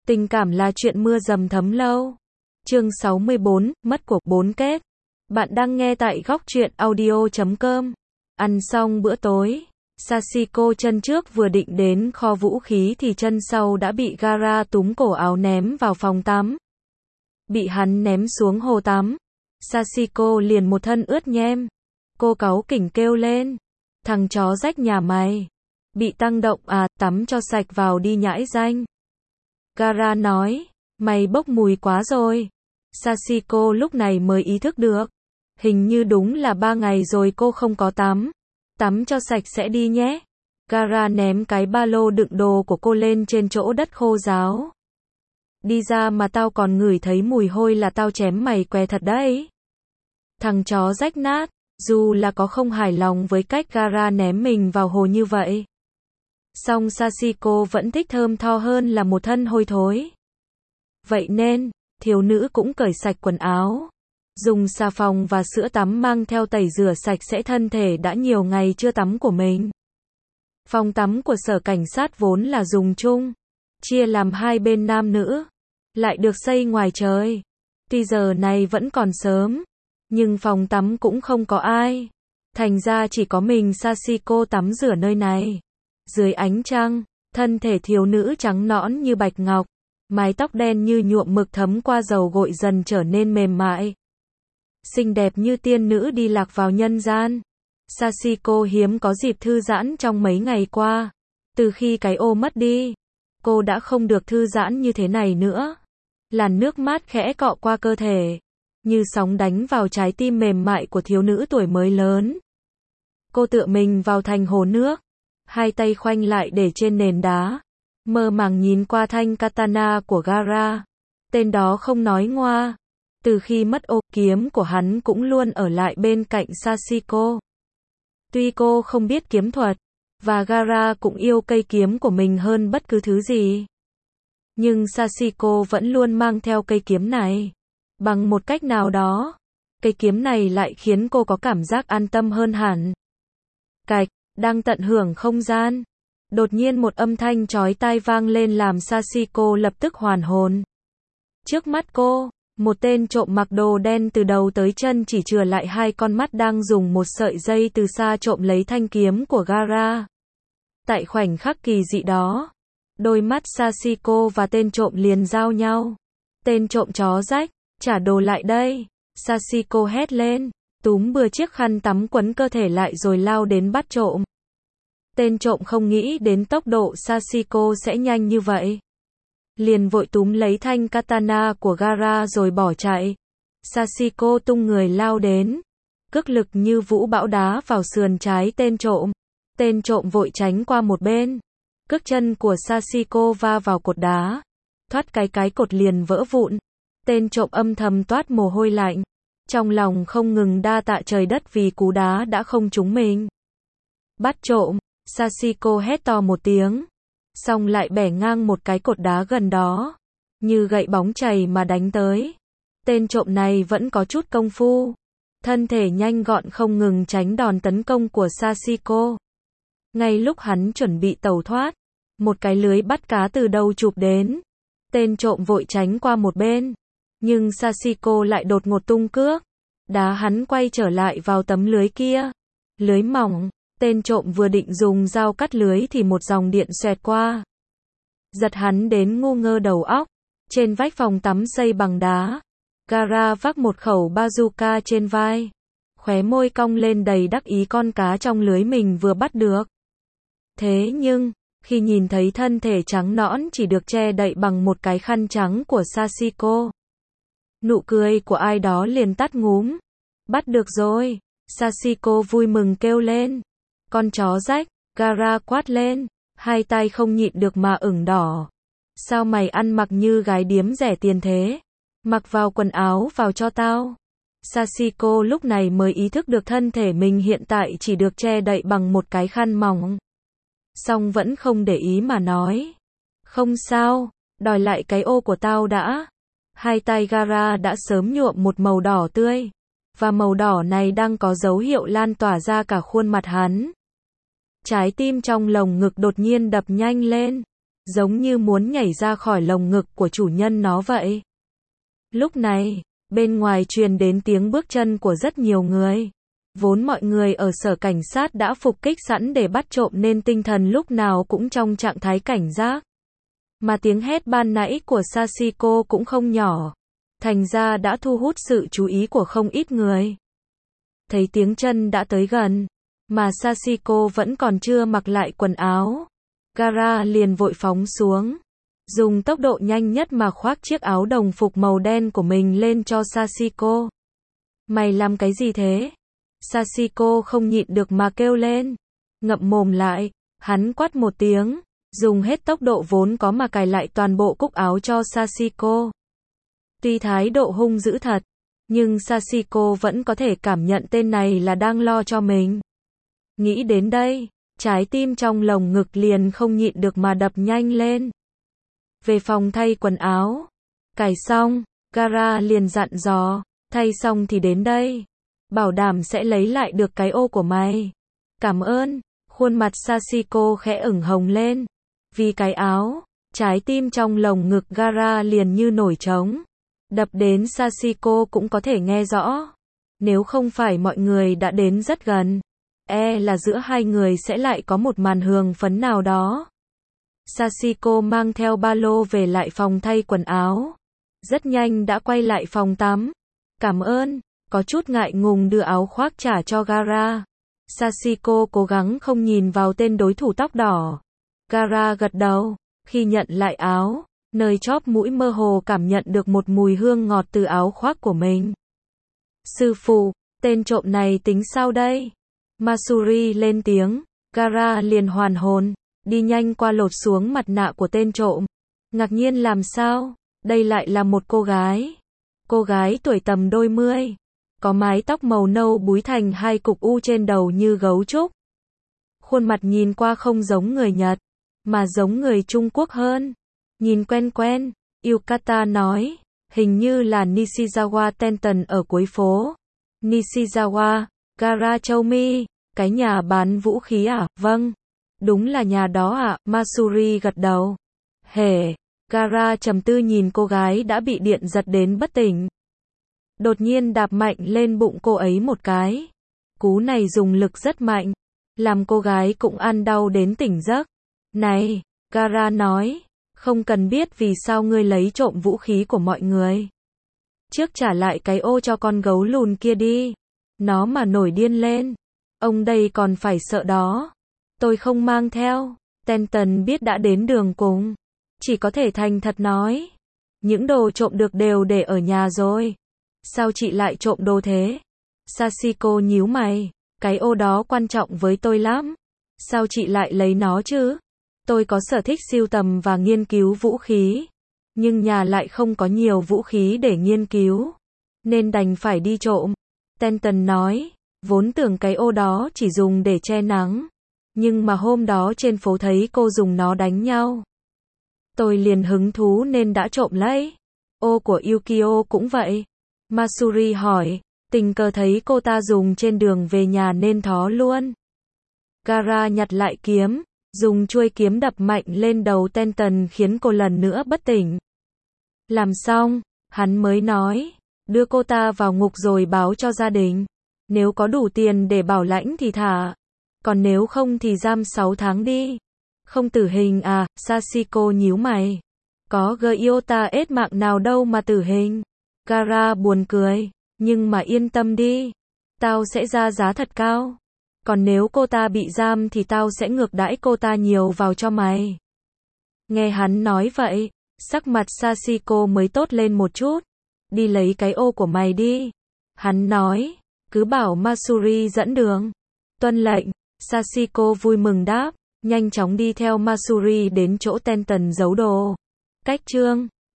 Tình cảm là chuyện mưa dầm thấm lâu. Chương 64, mất cuộc 4 kết. Bạn đang nghe tại góc truyện audio.com. Ăn xong bữa tối, Sachiko chân trước vừa định đến kho vũ khí thì chân sau đã bị Gaara túm cổ áo ném vào phòng tắm. Bị hắn ném xuống hồ tắm, Sachiko liền một thân ướt nhem. Cô cáu kỉnh kêu lên, thằng chó rách nhà mày, bị tăng động à, tắm cho sạch vào đi nhãi danh. Gaara nói, mày bốc mùi quá rồi. Sachiko lúc này mới ý thức được, hình như đúng là 3 ngày rồi cô không có tắm. Tắm cho sạch sẽ đi nhé. Gaara ném cái ba lô đựng đồ của cô lên trên chỗ đất khô ráo. Đi ra mà tao còn ngửi thấy mùi hôi là tao chém mày què thật đấy. Thằng chó rách nát, dù là có không hài lòng với cách Gaara ném mình vào hồ như vậy, song Sachiko vẫn thích thơm tho hơn là một thân hôi thối. Vậy nên, thiếu nữ cũng cởi sạch quần áo, dùng xà phòng và sữa tắm mang theo tẩy rửa sạch sẽ thân thể đã nhiều ngày chưa tắm của mình. Phòng tắm của sở cảnh sát vốn là dùng chung, chia làm hai bên nam nữ, lại được xây ngoài trời. Tuy giờ này vẫn còn sớm, nhưng phòng tắm cũng không có ai. Thành ra chỉ có mình Sachiko tắm rửa nơi này. Dưới ánh trăng, thân thể thiếu nữ trắng nõn như bạch ngọc, mái tóc đen như nhuộm mực thấm qua dầu gội dần trở nên mềm mại. Xinh đẹp như tiên nữ đi lạc vào nhân gian. Sachiko hiếm có dịp thư giãn trong mấy ngày qua. Từ khi cái ô mất đi, cô đã không được thư giãn như thế này nữa. Làn nước mát khẽ cọ qua cơ thể, như sóng đánh vào trái tim mềm mại của thiếu nữ tuổi mới lớn. Cô tựa mình vào thành hồ nước, hai tay khoanh lại để trên nền đá, mơ màng nhìn qua thanh katana của Gaara. Tên đó không nói ngoa. Từ khi mất ô, kiếm của hắn cũng luôn ở lại bên cạnh Sachiko. Tuy cô không biết kiếm thuật, và Gaara cũng yêu cây kiếm của mình hơn bất cứ thứ gì, nhưng Sachiko vẫn luôn mang theo cây kiếm này. Bằng một cách nào đó, cây kiếm này lại khiến cô có cảm giác an tâm hơn hẳn. Cạch, đang tận hưởng không gian. Đột nhiên một âm thanh chói tai vang lên làm Sachiko lập tức hoàn hồn. Trước mắt cô, một tên trộm mặc đồ đen từ đầu tới chân chỉ chừa lại hai con mắt đang dùng một sợi dây từ xa trộm lấy thanh kiếm của Gaara. Tại khoảnh khắc kỳ dị đó, đôi mắt Sachiko và tên trộm liền giao nhau. Tên trộm chó rách, trả đồ lại đây. Sachiko hét lên, túm bừa chiếc khăn tắm quấn cơ thể lại rồi lao đến bắt trộm. Tên trộm không nghĩ đến tốc độ Sachiko sẽ nhanh như vậy, liền vội túm lấy thanh katana của Gaara rồi bỏ chạy. Sachiko tung người lao đến, cước lực như vũ bão đá vào sườn trái tên trộm. Tên trộm vội tránh qua một bên. Cước chân của Sachiko va vào cột đá, thoát cái cột liền vỡ vụn. Tên trộm âm thầm toát mồ hôi lạnh, trong lòng không ngừng đa tạ trời đất vì cú đá đã không trúng mình. Bắt trộm, Sachiko hét to một tiếng, xong lại bẻ ngang một cái cột đá gần đó, như gậy bóng chày mà đánh tới. Tên trộm này vẫn có chút công phu, thân thể nhanh gọn không ngừng tránh đòn tấn công của Sachiko. Ngay lúc hắn chuẩn bị tẩu thoát, một cái lưới bắt cá từ đâu chụp đến. Tên trộm vội tránh qua một bên, nhưng Sachiko lại đột ngột tung cước, đá hắn quay trở lại vào tấm lưới kia. Lưới mỏng, tên trộm vừa định dùng dao cắt lưới thì một dòng điện xoẹt qua, giật hắn đến ngu ngơ đầu óc. Trên vách phòng tắm xây bằng đá, Gaara vác một khẩu bazooka trên vai, khóe môi cong lên đầy đắc ý con cá trong lưới mình vừa bắt được. Thế nhưng, khi nhìn thấy thân thể trắng nõn chỉ được che đậy bằng một cái khăn trắng của Sachiko, nụ cười của ai đó liền tắt ngúm. Bắt được rồi, Sachiko vui mừng kêu lên. Con chó rách, Gaara quát lên, hai tay không nhịn được mà ửng đỏ. Sao mày ăn mặc như gái điếm rẻ tiền thế? Mặc vào quần áo vào cho tao. Sachiko lúc này mới ý thức được thân thể mình hiện tại chỉ được che đậy bằng một cái khăn mỏng. Song vẫn không để ý mà nói, không sao, đòi lại cái ô của tao đã. Hai tay Gaara đã sớm nhuộm một màu đỏ tươi, và màu đỏ này đang có dấu hiệu lan tỏa ra cả khuôn mặt hắn. Trái tim trong lồng ngực đột nhiên đập nhanh lên, giống như muốn nhảy ra khỏi lồng ngực của chủ nhân nó vậy. Lúc này, bên ngoài truyền đến tiếng bước chân của rất nhiều người. Vốn mọi người ở sở cảnh sát đã phục kích sẵn để bắt trộm nên tinh thần lúc nào cũng trong trạng thái cảnh giác. Mà tiếng hét ban nãy của Sachiko cũng không nhỏ. Thành ra đã thu hút sự chú ý của không ít người. Thấy tiếng chân đã tới gần, mà Sachiko vẫn còn chưa mặc lại quần áo. Gaara liền vội phóng xuống, dùng tốc độ nhanh nhất mà khoác chiếc áo đồng phục màu đen của mình lên cho Sachiko. Mày làm cái gì thế? Sachiko không nhịn được mà kêu lên. Ngậm mồm lại, hắn quát một tiếng, dùng hết tốc độ vốn có mà cài lại toàn bộ cúc áo cho Sachiko. Tuy thái độ hung dữ thật, nhưng Sachiko vẫn có thể cảm nhận tên này là đang lo cho mình. Nghĩ đến đây, trái tim trong lồng ngực liền không nhịn được mà đập nhanh lên. Về phòng thay quần áo, cài xong, Gaara liền dặn dò, thay xong thì đến đây. Bảo đảm sẽ lấy lại được cái ô của mày. Cảm ơn. Khuôn mặt Sachiko khẽ ửng hồng lên. Vì cái áo, trái tim trong lồng ngực Gaara liền như nổi trống. Đập đến Sachiko cũng có thể nghe rõ. Nếu không phải mọi người đã đến rất gần, là giữa hai người sẽ lại có một màn hương phấn nào đó. Sachiko mang theo ba lô về lại phòng thay quần áo. Rất nhanh đã quay lại phòng tắm. Cảm ơn. Có chút ngại ngùng đưa áo khoác trả cho Gaara. Sachiko cố gắng không nhìn vào tên đối thủ tóc đỏ. Gaara gật đầu. Khi nhận lại áo, nơi chóp mũi mơ hồ cảm nhận được một mùi hương ngọt từ áo khoác của mình. Sư phụ, tên trộm này tính sao đây? Masuri lên tiếng. Gaara liền hoàn hồn, đi nhanh qua lột xuống mặt nạ của tên trộm. Ngạc nhiên làm sao? Đây lại là một cô gái. Cô gái tuổi tầm đôi mươi. Có mái tóc màu nâu búi thành hai cục u trên đầu như gấu trúc. Khuôn mặt nhìn qua không giống người Nhật, mà giống người Trung Quốc hơn. Nhìn quen quen, Yukata nói, hình như là Nishizawa Tenton ở cuối phố. Nishizawa, Gaara Choumi, cái nhà bán vũ khí à? Vâng, đúng là nhà đó ạ. Masuri gật đầu. Hề, Gaara trầm tư nhìn cô gái đã bị điện giật đến bất tỉnh. Đột nhiên đạp mạnh lên bụng cô ấy một cái. Cú này dùng lực rất mạnh, làm cô gái cũng ăn đau đến tỉnh giấc. Này, Gaara nói, không cần biết vì sao ngươi lấy trộm vũ khí của mọi người. Trước trả lại cái ô cho con gấu lùn kia đi. Nó mà nổi điên lên, ông đây còn phải sợ đó. Tôi không mang theo. Tenton biết đã đến đường cùng, chỉ có thể thành thật nói. Những đồ trộm được đều để ở nhà rồi. Sao chị lại trộm đồ thế? Sachiko nhíu mày. Cái ô đó quan trọng với tôi lắm. Sao chị lại lấy nó chứ? Tôi có sở thích sưu tầm và nghiên cứu vũ khí. Nhưng nhà lại không có nhiều vũ khí để nghiên cứu. Nên đành phải đi trộm. Tenton nói. Vốn tưởng cái ô đó chỉ dùng để che nắng. Nhưng mà hôm đó trên phố thấy cô dùng nó đánh nhau. Tôi liền hứng thú nên đã trộm lấy. Ô của Yukio cũng vậy. Masuri hỏi, tình cờ thấy cô ta dùng trên đường về nhà nên thó luôn. Gaara nhặt lại kiếm, dùng chuôi kiếm đập mạnh lên đầu Tenton khiến cô lần nữa bất tỉnh. Làm xong, hắn mới nói, đưa cô ta vào ngục rồi báo cho gia đình. Nếu có đủ tiền để bảo lãnh thì thả. Còn nếu không thì giam 6 tháng đi. Không tử hình à? Sachiko nhíu mày. Có Gyota ết mạng nào đâu mà tử hình. Gaara buồn cười. Nhưng mà yên tâm đi. Tao sẽ ra giá thật cao. Còn nếu cô ta bị giam thì tao sẽ ngược đãi cô ta nhiều vào cho mày. Nghe hắn nói vậy, sắc mặt Sachiko mới tốt lên một chút. Đi lấy cái ô của mày đi. Hắn nói, cứ bảo Masuri dẫn đường. Tuân lệnh. Sachiko vui mừng đáp, nhanh chóng đi theo Masuri đến chỗ Tenton giấu đồ. Cách chương